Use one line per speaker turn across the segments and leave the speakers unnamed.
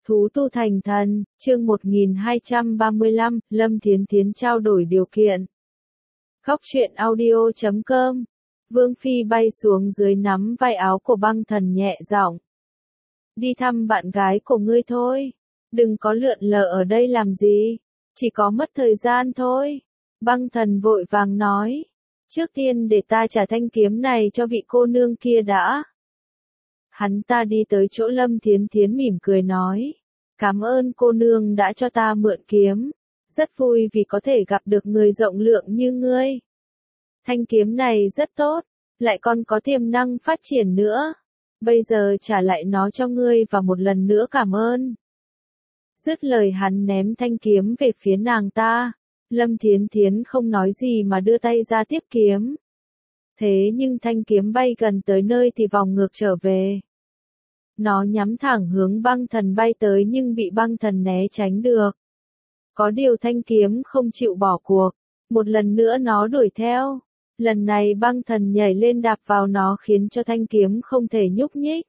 Thú tu thành thần, chương 1235, Lâm Thiến Thiến trao đổi điều kiện. Góc truyện audio.com. Vương Phi bay xuống dưới nắm vai áo của Băng Thần nhẹ giọng. Đi thăm bạn gái của ngươi thôi. Đừng có lượn lờ ở đây làm gì. Chỉ có mất thời gian thôi. Băng Thần vội vàng nói. Trước tiên để ta trả thanh kiếm này cho vị cô nương kia đã. Hắn ta đi tới chỗ Lâm Thiến Thiến mỉm cười nói. Cảm ơn cô nương đã cho ta mượn kiếm. Rất vui vì có thể gặp được người rộng lượng như ngươi. Thanh kiếm này rất tốt, lại còn có tiềm năng phát triển nữa. Bây giờ trả lại nó cho ngươi và một lần nữa cảm ơn. Dứt lời hắn ném thanh kiếm về phía nàng ta. Lâm Thiến Thiến không nói gì mà đưa tay ra tiếp kiếm. Thế nhưng thanh kiếm bay gần tới nơi thì vòng ngược trở về. Nó nhắm thẳng hướng Băng Thần bay tới nhưng bị Băng Thần né tránh được. Có điều thanh kiếm không chịu bỏ cuộc. Một lần nữa nó đuổi theo. Lần này Băng Thần nhảy lên đạp vào nó khiến cho thanh kiếm không thể nhúc nhích.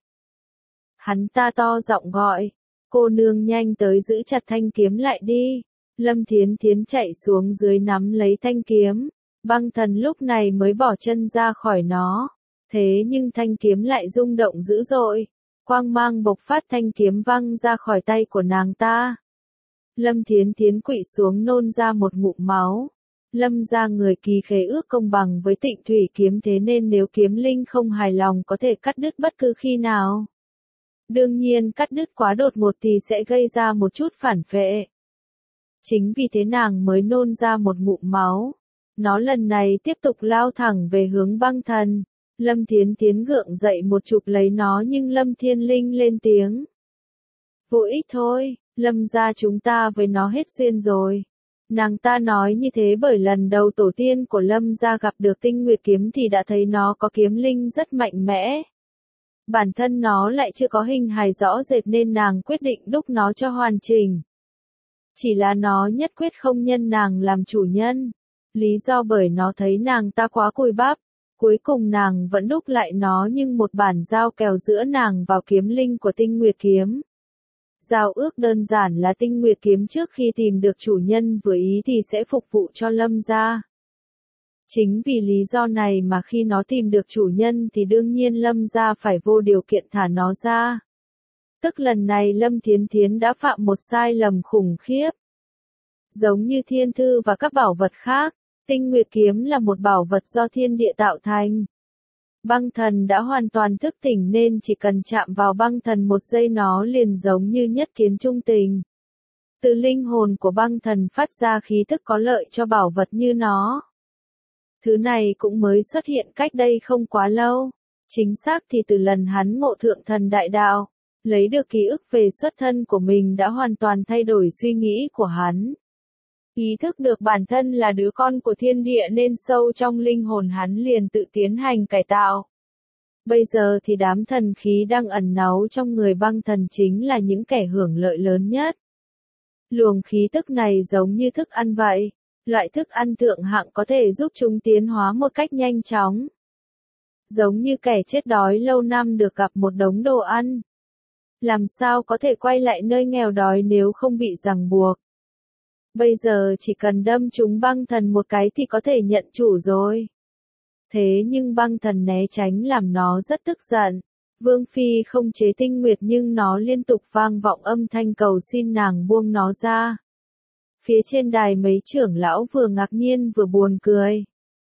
Hắn ta to giọng gọi. Cô nương nhanh tới giữ chặt thanh kiếm lại đi. Lâm Thiến Thiến chạy xuống dưới nắm lấy thanh kiếm. Băng Thần lúc này mới bỏ chân ra khỏi nó. Thế nhưng thanh kiếm lại rung động dữ dội. Quang mang bộc phát, thanh kiếm văng ra khỏi tay của nàng ta. Lâm Thiến Thiến quỵ xuống nôn ra một ngụm máu. Lâm gia người ký khế ước công bằng với Tịnh Thủy kiếm, thế nên nếu kiếm linh không hài lòng có thể cắt đứt bất cứ khi nào. Đương nhiên cắt đứt quá đột ngột thì sẽ gây ra một chút phản phệ. Chính vì thế nàng mới nôn ra một ngụm máu. Nó lần này tiếp tục lao thẳng về hướng Băng Thần. Lâm Thiến Thiến gượng dậy một chụp lấy nó nhưng Lâm Thiên Linh lên tiếng. Vô ích thôi, Lâm gia chúng ta với nó hết duyên rồi. Nàng ta nói như thế bởi lần đầu tổ tiên của Lâm gia gặp được Tinh Nguyệt kiếm thì đã thấy nó có kiếm linh rất mạnh mẽ. Bản thân nó lại chưa có hình hài rõ rệt nên nàng quyết định đúc nó cho hoàn chỉnh. Chỉ là nó nhất quyết không nhân nàng làm chủ nhân. Lý do bởi nó thấy nàng ta quá cùi bắp. Cuối cùng nàng vẫn đúc lại nó nhưng một bản giao kèo giữa nàng vào kiếm linh của Tinh Nguyệt kiếm. Giao ước đơn giản là Tinh Nguyệt kiếm trước khi tìm được chủ nhân vừa ý thì sẽ phục vụ cho Lâm gia. Chính vì lý do này mà khi nó tìm được chủ nhân thì đương nhiên Lâm gia phải vô điều kiện thả nó ra. Tức lần này Lâm Thiến Thiến đã phạm một sai lầm khủng khiếp. Giống như thiên thư và các bảo vật khác, Tinh Nguyệt kiếm là một bảo vật do thiên địa tạo thành. Băng Thần đã hoàn toàn thức tỉnh nên chỉ cần chạm vào Băng Thần một giây nó liền giống như nhất kiến trung tình. Từ linh hồn của Băng Thần phát ra khí thức có lợi cho bảo vật như nó. Thứ này cũng mới xuất hiện cách đây không quá lâu. Chính xác thì từ lần hắn ngộ thượng thần đại đạo, lấy được ký ức về xuất thân của mình đã hoàn toàn thay đổi suy nghĩ của hắn. Ý thức được bản thân là đứa con của thiên địa nên sâu trong linh hồn hắn liền tự tiến hành cải tạo. Bây giờ thì đám thần khí đang ẩn náu trong người Băng Thần chính là những kẻ hưởng lợi lớn nhất. Luồng khí tức này giống như thức ăn vậy. Loại thức ăn thượng hạng có thể giúp chúng tiến hóa một cách nhanh chóng. Giống như kẻ chết đói lâu năm được gặp một đống đồ ăn. Làm sao có thể quay lại nơi nghèo đói nếu không bị ràng buộc. Bây giờ chỉ cần đâm trúng Băng Thần một cái thì có thể nhận chủ rồi. Thế nhưng Băng Thần né tránh làm nó rất tức giận. Vương Phi không chế Tinh Nguyệt nhưng nó liên tục vang vọng âm thanh cầu xin nàng buông nó ra. Phía trên đài mấy trưởng lão vừa ngạc nhiên vừa buồn cười.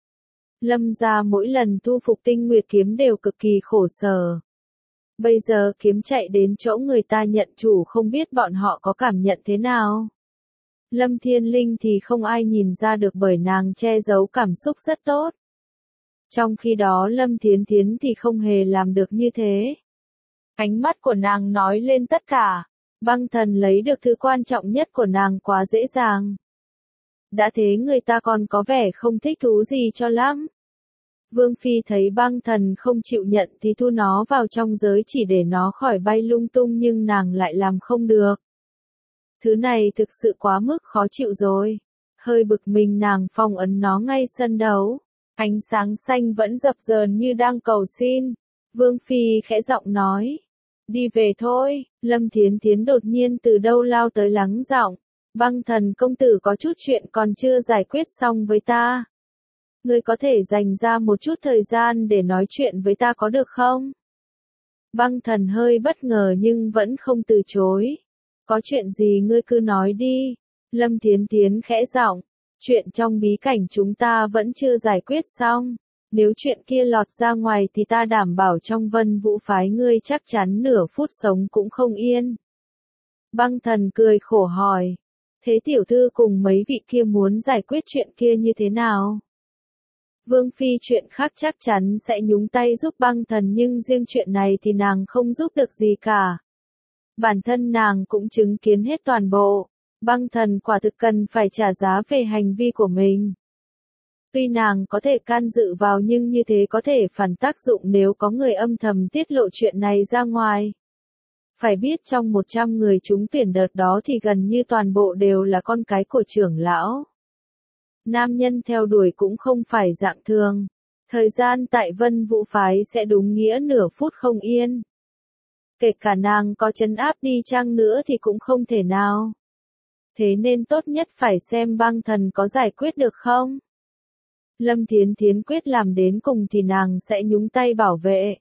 Lâm gia mỗi lần thu phục Tinh Nguyệt kiếm đều cực kỳ khổ sở. Bây giờ kiếm chạy đến chỗ người ta nhận chủ không biết bọn họ có cảm nhận thế nào. Lâm Thiên Linh thì không ai nhìn ra được bởi nàng che giấu cảm xúc rất tốt. Trong khi đó Lâm Thiến Thiến thì không hề làm được như thế. Ánh mắt của nàng nói lên tất cả. Băng Thần lấy được thứ quan trọng nhất của nàng quá dễ dàng. Đã thế người ta còn có vẻ không thích thú gì cho lắm. Vương Phi thấy Băng Thần không chịu nhận thì thu nó vào trong giới chỉ để nó khỏi bay lung tung nhưng nàng lại làm không được. Thứ này thực sự quá mức khó chịu rồi. Hơi bực mình nàng phong ấn nó ngay sân đấu. Ánh sáng xanh vẫn dập dờn như đang cầu xin. Vương Phi khẽ giọng nói. Đi về thôi, Lâm Thiến Thiến đột nhiên từ đâu lao tới lắng giọng. Băng Thần công tử có chút chuyện còn chưa giải quyết xong với ta. Ngươi có thể dành ra một chút thời gian để nói chuyện với ta có được không? Băng Thần hơi bất ngờ nhưng vẫn không từ chối. Có chuyện gì ngươi cứ nói đi. Lâm Thiến Thiến khẽ giọng. Chuyện trong bí cảnh chúng ta vẫn chưa giải quyết xong. Nếu chuyện kia lọt ra ngoài thì ta đảm bảo trong Vân Vũ phái ngươi chắc chắn nửa phút sống cũng không yên. Băng Thần cười khổ hỏi. Thế tiểu thư cùng mấy vị kia muốn giải quyết chuyện kia như thế nào? Vương Phi chuyện khác chắc chắn sẽ nhúng tay giúp Băng Thần nhưng riêng chuyện này thì nàng không giúp được gì cả. Bản thân nàng cũng chứng kiến hết toàn bộ. Băng Thần quả thực cần phải trả giá về hành vi của mình. Tuy nàng có thể can dự vào nhưng như thế có thể phản tác dụng nếu có người âm thầm tiết lộ chuyện này ra ngoài. Phải biết trong 100 người trúng tuyển đợt đó thì gần như toàn bộ đều là con cái của trưởng lão. Nam nhân theo đuổi cũng không phải dạng thường. Thời gian tại Vân Vũ phái sẽ đúng nghĩa nửa phút không yên. Kể cả nàng có trấn áp đi chăng nữa thì cũng không thể nào. Thế nên tốt nhất phải xem Băng Thần có giải quyết được không. Lâm Thiến Thiến quyết làm đến cùng thì nàng sẽ nhúng tay bảo vệ.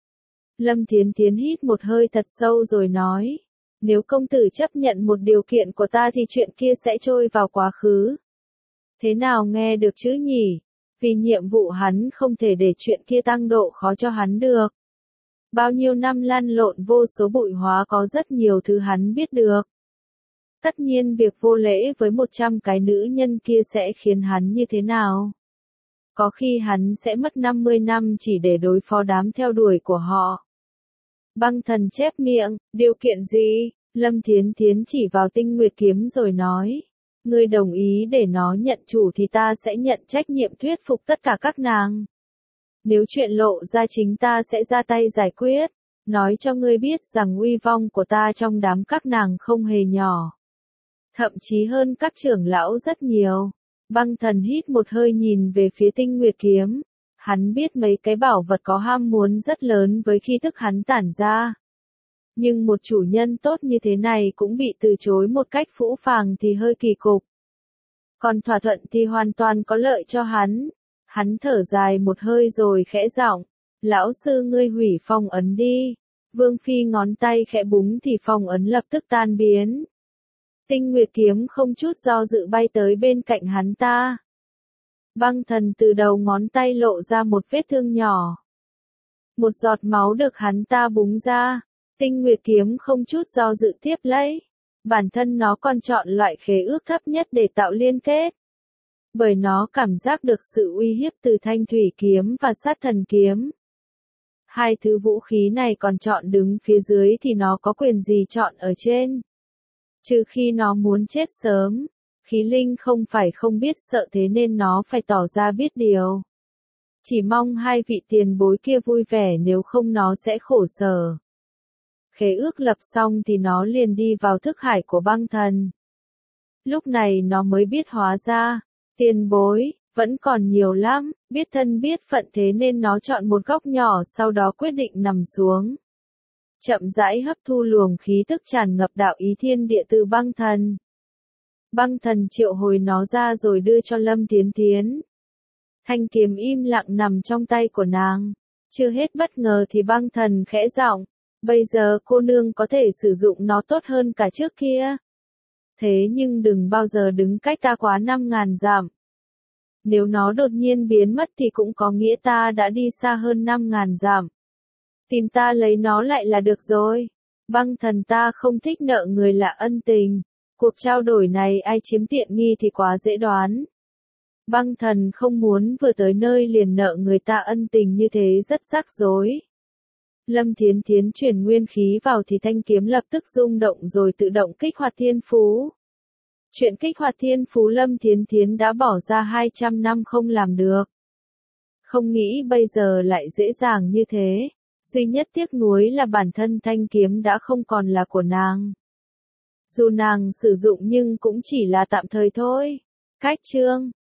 Lâm Thiến Thiến hít một hơi thật sâu rồi nói. Nếu công tử chấp nhận một điều kiện của ta thì chuyện kia sẽ trôi vào quá khứ. Thế nào nghe được chứ nhỉ? Vì nhiệm vụ hắn không thể để chuyện kia tăng độ khó cho hắn được. Bao nhiêu năm lăn lộn vô số bụi hóa có rất nhiều thứ hắn biết được. Tất nhiên việc vô lễ với 100 cái nữ nhân kia sẽ khiến hắn như thế nào? Có khi hắn sẽ mất 50 năm chỉ để đối phó đám theo đuổi của họ. Băng Thần chép miệng, điều kiện gì? Lâm Thiến Thiến chỉ vào Tinh Nguyệt kiếm rồi nói. Ngươi đồng ý để nó nhận chủ thì ta sẽ nhận trách nhiệm thuyết phục tất cả các nàng. Nếu chuyện lộ ra chính ta sẽ ra tay giải quyết. Nói cho ngươi biết rằng uy vong của ta trong đám các nàng không hề nhỏ. Thậm chí hơn các trưởng lão rất nhiều. Băng Thần hít một hơi nhìn về phía Tinh Nguyệt kiếm. Hắn biết mấy cái bảo vật có ham muốn rất lớn với khi thức hắn tản ra. Nhưng một chủ nhân tốt như thế này cũng bị từ chối một cách phũ phàng thì hơi kỳ cục. Còn thỏa thuận thì hoàn toàn có lợi cho hắn. Hắn thở dài một hơi rồi khẽ giọng. Lão sư ngươi hủy phong ấn đi. Vương Phi ngón tay khẽ búng thì phong ấn lập tức tan biến. Tinh Nguyệt kiếm không chút do dự bay tới bên cạnh hắn ta. Băng Thần từ đầu ngón tay lộ ra một vết thương nhỏ. Một giọt máu được hắn ta búng ra. Tinh Nguyệt kiếm không chút do dự tiếp lấy. Bản thân nó còn chọn loại khế ước thấp nhất để tạo liên kết. Bởi nó cảm giác được sự uy hiếp từ Thanh Thủy kiếm và Sát Thần kiếm. Hai thứ vũ khí này còn chọn đứng phía dưới thì nó có quyền gì chọn ở trên. Trừ khi nó muốn chết sớm. Khí linh không phải không biết sợ thế nên nó phải tỏ ra biết điều. Chỉ mong hai vị tiền bối kia vui vẻ nếu không nó sẽ khổ sở. Khế ước lập xong thì nó liền đi vào thức hải của Băng Thần. Lúc này nó mới biết hóa ra, tiền bối, vẫn còn nhiều lắm, biết thân biết phận thế nên nó chọn một góc nhỏ sau đó quyết định nằm xuống. Chậm rãi hấp thu luồng khí tức tràn ngập đạo ý thiên địa từ Băng Thần. Băng Thần triệu hồi nó ra rồi đưa cho Lâm Thiến Thiến. Thanh kiếm im lặng nằm trong tay của nàng. Chưa hết bất ngờ thì Băng Thần khẽ giọng. Bây giờ cô nương có thể sử dụng nó tốt hơn cả trước kia. Thế nhưng đừng bao giờ đứng cách ta quá 5.000 dặm. Nếu nó đột nhiên biến mất thì cũng có nghĩa ta đã đi xa hơn 5.000 dặm. Tìm ta lấy nó lại là được rồi. Băng Thần ta không thích nợ người lạ ân tình. Cuộc trao đổi này ai chiếm tiện nghi thì quá dễ đoán. Băng Thần không muốn vừa tới nơi liền nợ người ta ân tình như thế rất rắc rối. Lâm Thiến Thiến chuyển nguyên khí vào thì thanh kiếm lập tức rung động rồi tự động kích hoạt thiên phú. Chuyện kích hoạt thiên phú Lâm Thiến Thiến đã bỏ ra 200 năm không làm được. Không nghĩ bây giờ lại dễ dàng như thế. Duy nhất tiếc nuối là bản thân thanh kiếm đã không còn là của nàng. Dù nàng sử dụng nhưng cũng chỉ là tạm thời thôi. Cách chương